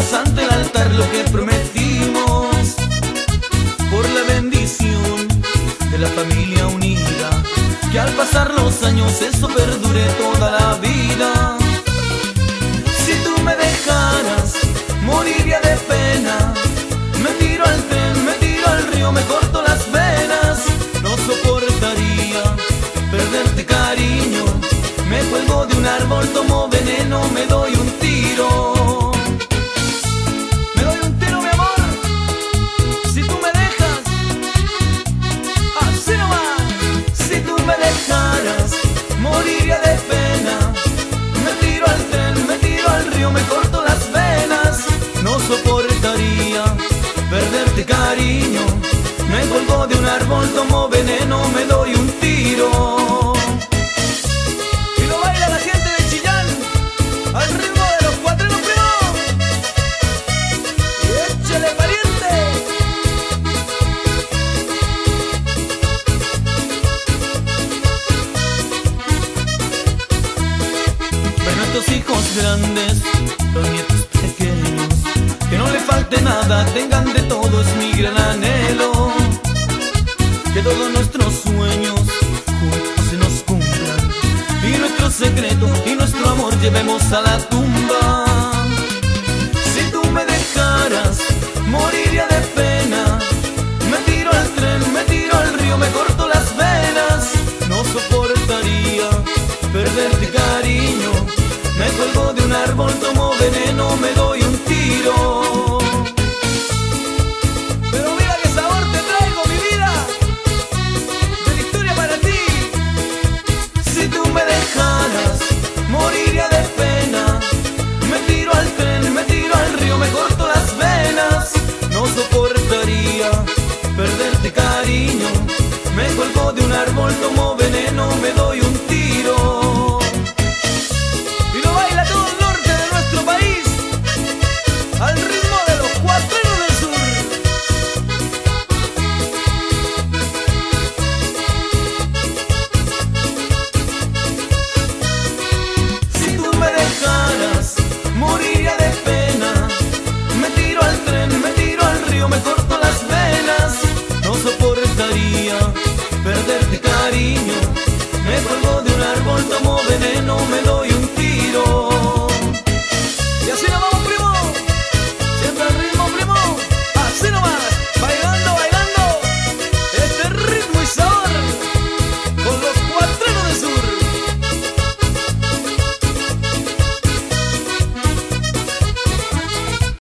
hagamos ante el altar lo que prometimos, por la bendición de la familia unida, que al pasar los años eso perdure toda la vida. Si tú me dejaras, moriría de pena. Me tiro al tren, me tiro al río, me corto las venas. No soportaría perderte, cariño. Me cuelgo de un árbol, tomo veneno, me doy un tiro. Me doy un tiro, mi amor, si tú me dejas. Así nomás. Si tú me dejaras, moriría de pena. Me tiro al tren, me tiro al río, me corto las venas. No soportaría perderte, cariño. Me cuelgo de un árbol, tomo veneno, me doy un tiro. Y lo baila la gente de Chillán al ritmo de los cuatreros, primo. Y échale, pariente. Ven nuestros hijos grandes, los nietos pequeños, que no le falte nada, tengan de todo, es mi gran anhelo. Que todos nuestros sueños juntos se nos cumplan, y nuestro secreto y nuestro amor llevemos a la tumba. Si tú me dejaras, moriría de pena. Me tiro al tren, me tiro al río, me corto las venas. No soportaría perderte, cariño. Me cuelgo de un árbol, tomo veneno, me doy un tiro. Pero mira qué sabor te traigo, mi vida, de la historia para ti. Si tú me dejaras, moriría de pena. Me tiro al tren, me tiro al río, me corto las venas. No soportaría perderte, cariño. Me cuelgo de un árbol, tomo veneno, me doy un tiro. Y lo baila todo el norte de nuestro país al ritmo de los cuatreros del sur. Si tú me dejaras, moriría de pena. Me tiro al tren, me tiro al río, me corto las venas. No soportaría perderte, cariño. Me cuelgo de un árbol, tomo veneno,